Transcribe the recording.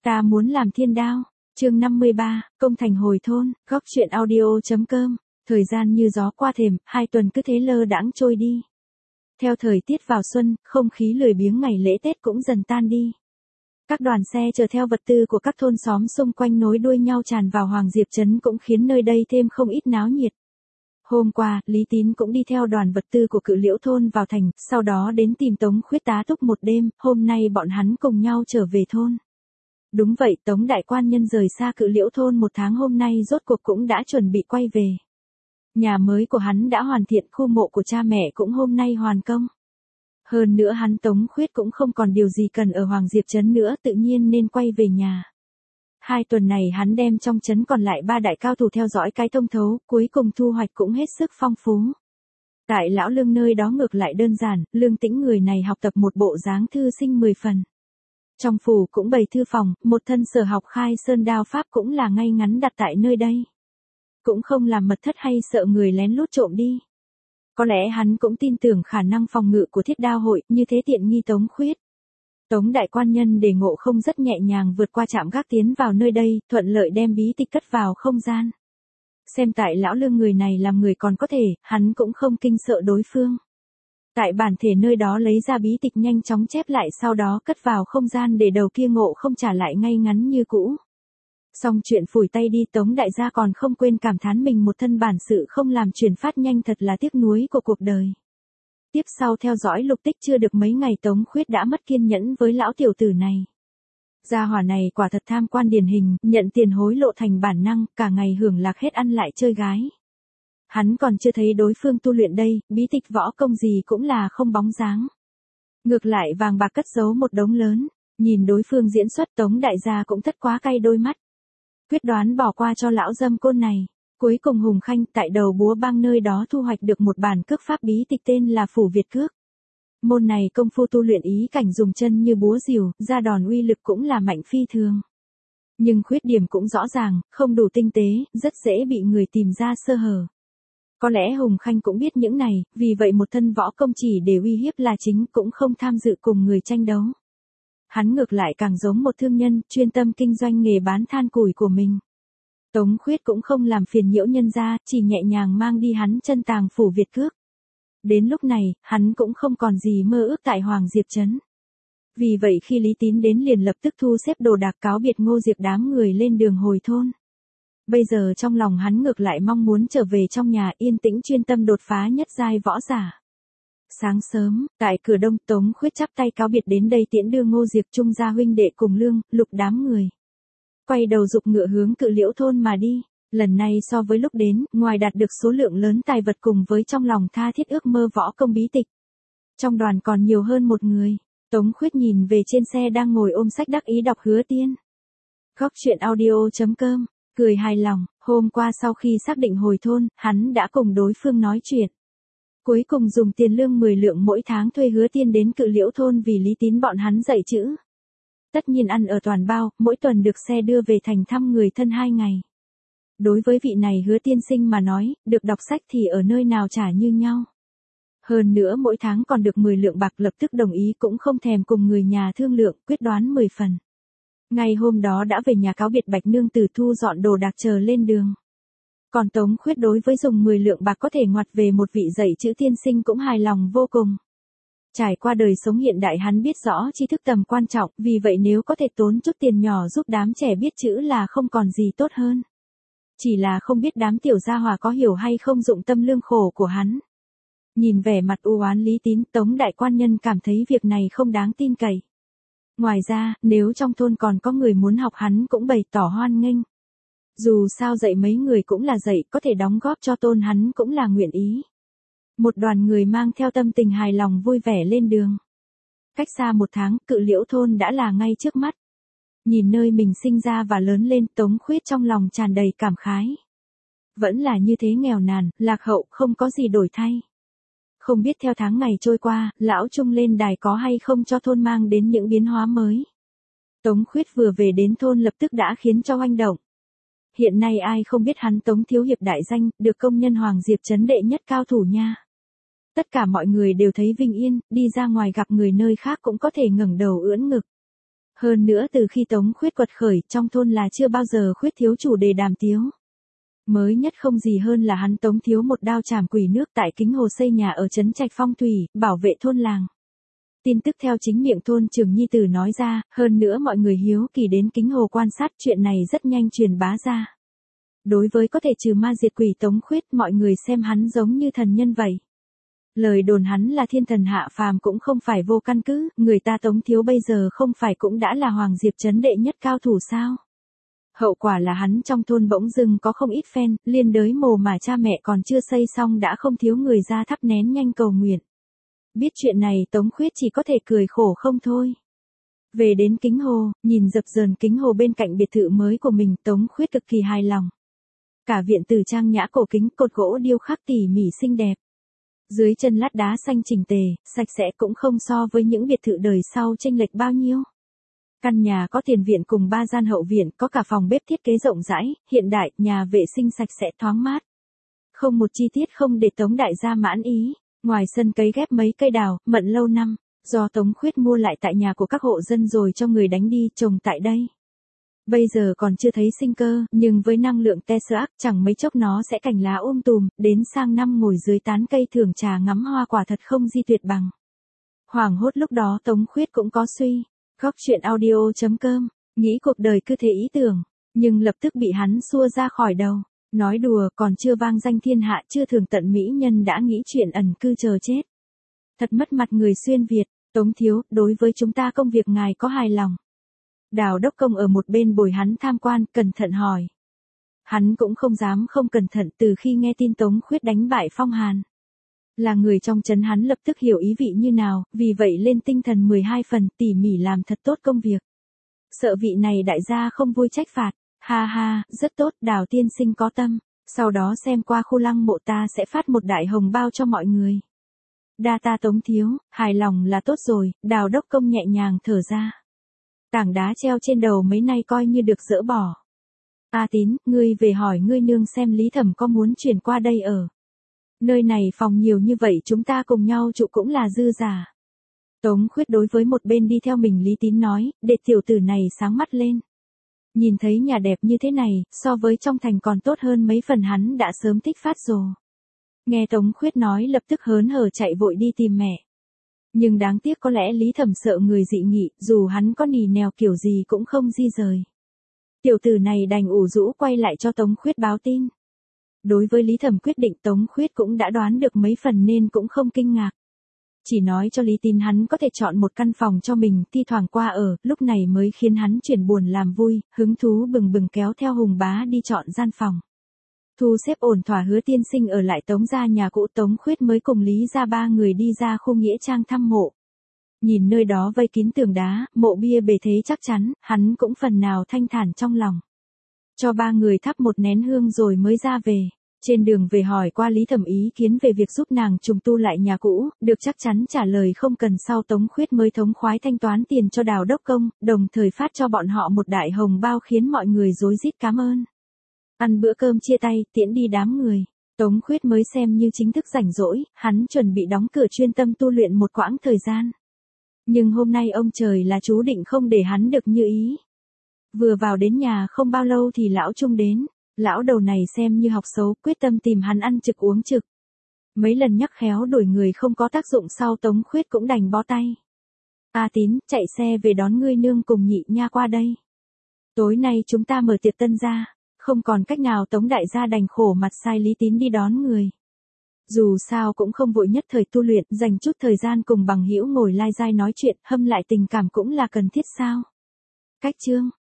Ta muốn làm thiên đao. Chương 53, công thành hồi thôn, góc truyện audio.com. Thời gian như gió qua thềm, 2 tuần cứ thế lơ đãng trôi đi. Theo thời tiết vào xuân, không khí lười biếng ngày lễ Tết cũng dần tan đi. Các đoàn xe chở theo vật tư của các thôn xóm xung quanh nối đuôi nhau tràn vào Hoàng Diệp Trấn cũng khiến nơi đây thêm không ít náo nhiệt. Hôm qua, Lý Tín cũng đi theo đoàn vật tư của Cự Liễu thôn vào thành, sau đó đến tìm Tống Khuyết tá túc một đêm, hôm nay bọn hắn cùng nhau trở về thôn. Đúng vậy, Tống đại quan nhân rời xa Cự Liễu thôn một tháng hôm nay rốt cuộc cũng đã chuẩn bị quay về. Nhà mới của hắn đã hoàn thiện, khu mộ của cha mẹ cũng hôm nay hoàn công. Hơn nữa hắn Tống Khuyết cũng không còn điều gì cần ở Hoàng Diệp Trấn nữa, tự nhiên nên quay về nhà. 2 tuần này hắn đem trong trấn còn lại 3 đại cao thủ theo dõi cái thông thấu, cuối cùng thu hoạch cũng hết sức phong phú. Tại lão Lương nơi đó ngược lại đơn giản, Lương Tĩnh người này học tập một bộ dáng thư sinh 10 phần. Trong phủ cũng bày thư phòng, một thân sở học khai sơn đao pháp cũng là ngay ngắn đặt tại nơi đây. Cũng không làm mật thất hay sợ người lén lút trộm đi. Có lẽ hắn cũng tin tưởng khả năng phòng ngự của Thiết Đao hội, như thế tiện nghi Tống Khuyết. Tống đại quan nhân để Ngộ Không rất nhẹ nhàng vượt qua trạm gác tiến vào nơi đây, thuận lợi đem bí tịch cất vào không gian. Xem tại lão Lương người này làm người còn có thể, hắn cũng không kinh sợ đối phương. Tại bản thể nơi đó lấy ra bí tịch nhanh chóng chép lại, sau đó cất vào không gian để đầu kia Ngộ Không trả lại ngay ngắn như cũ. Xong chuyện phủi tay đi, Tống đại gia còn không quên cảm thán mình một thân bản sự không làm truyền phát nhanh, thật là tiếc nuối của cuộc đời. Tiếp sau theo dõi lục tích chưa được mấy ngày Tống Khuyết đã mất kiên nhẫn với lão tiểu tử này. Gia hỏa này quả thật tham quan điển hình, nhận tiền hối lộ thành bản năng, cả ngày hưởng lạc hết ăn lại chơi gái. Hắn còn chưa thấy đối phương tu luyện đây, bí tịch võ công gì cũng là không bóng dáng. Ngược lại vàng bạc cất giấu một đống lớn, nhìn đối phương diễn xuất Tống đại gia cũng thất quá cay đôi mắt. Quyết đoán bỏ qua cho lão dâm côn này. Cuối cùng Hùng Khanh tại đầu búa bang nơi đó thu hoạch được một bản cước pháp bí tịch tên là Phủ Việt Cước. Môn này công phu tu luyện ý cảnh dùng chân như búa rìu, ra đòn uy lực cũng là mạnh phi thường. Nhưng khuyết điểm cũng rõ ràng, không đủ tinh tế, rất dễ bị người tìm ra sơ hở. Có lẽ Hùng Khanh cũng biết những này, vì vậy một thân võ công chỉ để uy hiếp là chính, cũng không tham dự cùng người tranh đấu. Hắn ngược lại càng giống một thương nhân, chuyên tâm kinh doanh nghề bán than củi của mình. Tống Khuyết cũng không làm phiền nhiễu nhân gia, chỉ nhẹ nhàng mang đi hắn chân tàng Phủ Việt Cước. Đến lúc này, hắn cũng không còn gì mơ ước tại Hoàng Diệp Trấn. Vì vậy khi Lý Tín đến liền lập tức thu xếp đồ đạc cáo biệt Ngô Diệp đám người lên đường hồi thôn. Bây giờ trong lòng hắn ngược lại mong muốn trở về trong nhà yên tĩnh chuyên tâm đột phá nhất giai võ giả. Sáng sớm, tại cửa đông Tống Khuyết chắp tay cáo biệt đến đây tiễn đưa Ngô Diệp Trung gia huynh đệ cùng Lương, Lục đám người. Quay đầu giục ngựa hướng Cự Liễu thôn mà đi. Lần này so với lúc đến, ngoài đạt được số lượng lớn tài vật cùng với trong lòng tha thiết ước mơ võ công bí tịch. Trong đoàn còn nhiều hơn một người. Tống Khuyết nhìn về trên xe đang ngồi ôm sách đắc ý đọc Hứa Tiên. Góc truyện audio.com, cười hài lòng, hôm qua sau khi xác định hồi thôn, hắn đã cùng đối phương nói chuyện. Cuối cùng dùng tiền lương 10 lượng mỗi tháng thuê Hứa Tiên đến Cự Liễu thôn vì Lý Tín bọn hắn dạy chữ. Tất nhiên ăn ở toàn bao, mỗi tuần được xe đưa về thành thăm người thân 2 ngày. Đối với vị này Hứa tiên sinh mà nói, được đọc sách thì ở nơi nào trả như nhau. Hơn nữa mỗi tháng còn được 10 lượng bạc, lập tức đồng ý cũng không thèm cùng người nhà thương lượng, quyết đoán 10 phần. Ngày hôm đó đã về nhà cáo biệt Bạch Nương Tử, thu dọn đồ đạc chờ lên đường. Còn Tống Khuyết đối với dùng 10 lượng bạc có thể ngoặt về một vị dạy chữ tiên sinh cũng hài lòng vô cùng. Trải qua đời sống hiện đại hắn biết rõ tri thức tầm quan trọng, vì vậy nếu có thể tốn chút tiền nhỏ giúp đám trẻ biết chữ là không còn gì tốt hơn. Chỉ là không biết đám tiểu gia hỏa có hiểu hay không dụng tâm lương khổ của hắn. Nhìn vẻ mặt u oán Lý Tín, Tống đại quan nhân cảm thấy việc này không đáng tin cậy. Ngoài ra, nếu trong thôn còn có người muốn học hắn cũng bày tỏ hoan nghênh. Dù sao dạy mấy người cũng là dạy, có thể đóng góp cho thôn hắn cũng là nguyện ý. Một đoàn người mang theo tâm tình hài lòng vui vẻ lên đường. Cách xa 1 tháng, Cự Liễu thôn đã là ngay trước mắt. Nhìn nơi mình sinh ra và lớn lên, Tống Khuyết trong lòng tràn đầy cảm khái. Vẫn là như thế nghèo nàn, lạc hậu, không có gì đổi thay. Không biết theo tháng ngày trôi qua, lão Trung lên đài có hay không cho thôn mang đến những biến hóa mới. Tống Khuyết vừa về đến thôn lập tức đã khiến cho oanh động. Hiện nay ai không biết hắn Tống thiếu hiệp đại danh, được công nhân Hoàng Diệp Trấn đệ nhất cao thủ nha. Tất cả mọi người đều thấy vinh yên, đi ra ngoài gặp người nơi khác cũng có thể ngẩng đầu ưỡn ngực. Hơn nữa từ khi Tống Khuyết quật khởi, trong thôn là chưa bao giờ khuyết thiếu chủ đề đàm tiếu. Mới nhất không gì hơn là hắn Tống thiếu một đao chảm quỷ nước tại Kính Hồ xây nhà ở trấn Trạch Phong Thủy, bảo vệ thôn làng. Tin tức theo chính miệng thôn trưởng nhi tử nói ra, hơn nữa mọi người hiếu kỳ đến Kính Hồ quan sát, chuyện này rất nhanh truyền bá ra. Đối với có thể trừ ma diệt quỷ Tống Khuyết, mọi người xem hắn giống như thần nhân vậy. Lời đồn hắn là thiên thần hạ phàm cũng không phải vô căn cứ, người ta Tống thiếu bây giờ không phải cũng đã là Hoàng Diệp trấn đệ nhất cao thủ sao? Hậu quả là hắn trong thôn bỗng dưng có không ít fan, liên đới mồ mà cha mẹ còn chưa xây xong đã không thiếu người ra thắp nén nhanh cầu nguyện. Biết chuyện này Tống Khuyết chỉ có thể cười khổ không thôi. Về đến Kính Hồ, nhìn dập dờn Kính Hồ bên cạnh biệt thự mới của mình, Tống Khuyết cực kỳ hài lòng. Cả viện từ trang nhã cổ kính, cột gỗ điêu khắc tỉ mỉ xinh đẹp. Dưới chân lát đá xanh chỉnh tề, sạch sẽ cũng không so với những biệt thự đời sau chênh lệch bao nhiêu. Căn nhà có tiền viện cùng 3 gian hậu viện, có cả phòng bếp thiết kế rộng rãi, hiện đại, nhà vệ sinh sạch sẽ thoáng mát. Không một chi tiết không để Tống đại gia mãn ý. Ngoài sân cấy ghép mấy cây đào, mận lâu năm, do Tống Khuyết mua lại tại nhà của các hộ dân rồi cho người đánh đi trồng tại đây. Bây giờ còn chưa thấy sinh cơ, nhưng với năng lượng Tesla, chẳng mấy chốc nó sẽ cành lá tùm, đến sang năm ngồi dưới tán cây thưởng trà ngắm hoa quả thật không di tuyệt bằng. Hoảng hốt lúc đó Tống Khuyết cũng có suy, góc chuyện audio.com, nghĩ cuộc đời cứ thế ý tưởng, nhưng lập tức bị hắn xua ra khỏi đầu. Nói đùa, còn chưa vang danh thiên hạ, chưa thường tận mỹ nhân đã nghĩ chuyện ẩn cư chờ chết. Thật mất mặt người xuyên Việt. Tống thiếu, đối với chúng ta công việc ngài có hài lòng? Đào đốc công ở một bên bồi hắn tham quan, cẩn thận hỏi. Hắn cũng không dám không cẩn thận, từ khi nghe tin Tống Khuyết đánh bại Phong Hàn. Là người trong trấn, hắn lập tức hiểu ý vị như nào, vì vậy lên tinh thần 12 phần, tỉ mỉ làm thật tốt công việc. Sợ vị này đại gia không vui trách phạt. Ha ha, rất tốt, Đào tiên sinh có tâm, sau đó xem qua khu lăng mộ ta sẽ phát một đại hồng bao cho mọi người. Đa ta Tống thiếu, hài lòng là tốt rồi, Đào đốc công nhẹ nhàng thở ra. Tảng đá treo trên đầu mấy nay coi như được dỡ bỏ. A Tín, ngươi về hỏi ngươi nương xem Lý Thẩm có muốn chuyển qua đây ở. Nơi này phòng nhiều như vậy chúng ta cùng nhau trụ cũng là dư giả. Tống Khuyết đối với một bên đi theo mình Lý Tín nói, để tiểu tử này sáng mắt lên. Nhìn thấy nhà đẹp như thế này, so với trong thành còn tốt hơn mấy phần, hắn đã sớm thích phát rồi. Nghe Tống Khuyết nói lập tức hớn hở chạy vội đi tìm mẹ. Nhưng đáng tiếc có lẽ Lý Thẩm sợ người dị nghị, dù hắn có nì nèo kiểu gì cũng không di rời. Tiểu tử này đành ủ rũ quay lại cho Tống Khuyết báo tin. Đối với Lý Thẩm quyết định Tống Khuyết cũng đã đoán được mấy phần nên cũng không kinh ngạc. Chỉ nói cho Lý Tín hắn có thể chọn một căn phòng cho mình, thi thoảng qua ở, lúc này mới khiến hắn chuyển buồn làm vui, hứng thú bừng bừng kéo theo Hùng Bá đi chọn gian phòng. Thu xếp ổn thỏa Hứa tiên sinh ở lại Tống gia nhà cũ, Tống Khuyết mới cùng Lý gia 3 người đi ra khu nghĩa trang thăm mộ. Nhìn nơi đó vây kín tường đá, mộ bia bề thế chắc chắn, hắn cũng phần nào thanh thản trong lòng. Cho 3 người thắp một nén hương rồi mới ra về. Trên đường về hỏi qua Lý Thẩm ý kiến về việc giúp nàng trùng tu lại nhà cũ, được chắc chắn trả lời không cần, sau Tống Khuyết mới thống khoái thanh toán tiền cho Đào đốc công, đồng thời phát cho bọn họ một đại hồng bao khiến mọi người rối rít cảm ơn. Ăn bữa cơm chia tay, tiễn đi đám người. Tống Khuyết mới xem như chính thức rảnh rỗi, hắn chuẩn bị đóng cửa chuyên tâm tu luyện một quãng thời gian. Nhưng hôm nay ông trời là chú định không để hắn được như ý. Vừa vào đến nhà không bao lâu thì lão Trung đến. Lão đầu này xem như học xấu, quyết tâm tìm hắn ăn trực uống trực. Mấy lần nhắc khéo đuổi người không có tác dụng, sau Tống Khuyết cũng đành bó tay. A Tín, chạy xe về đón ngươi nương cùng nhị nha qua đây. Tối nay chúng ta mở tiệc tân gia. Không còn cách nào, Tống đại gia đành khổ mặt sai Lý Tín đi đón người. Dù sao cũng không vội nhất thời tu luyện, dành chút thời gian cùng bằng hữu ngồi lai dai nói chuyện, hâm lại tình cảm cũng là cần thiết sao. Cách chương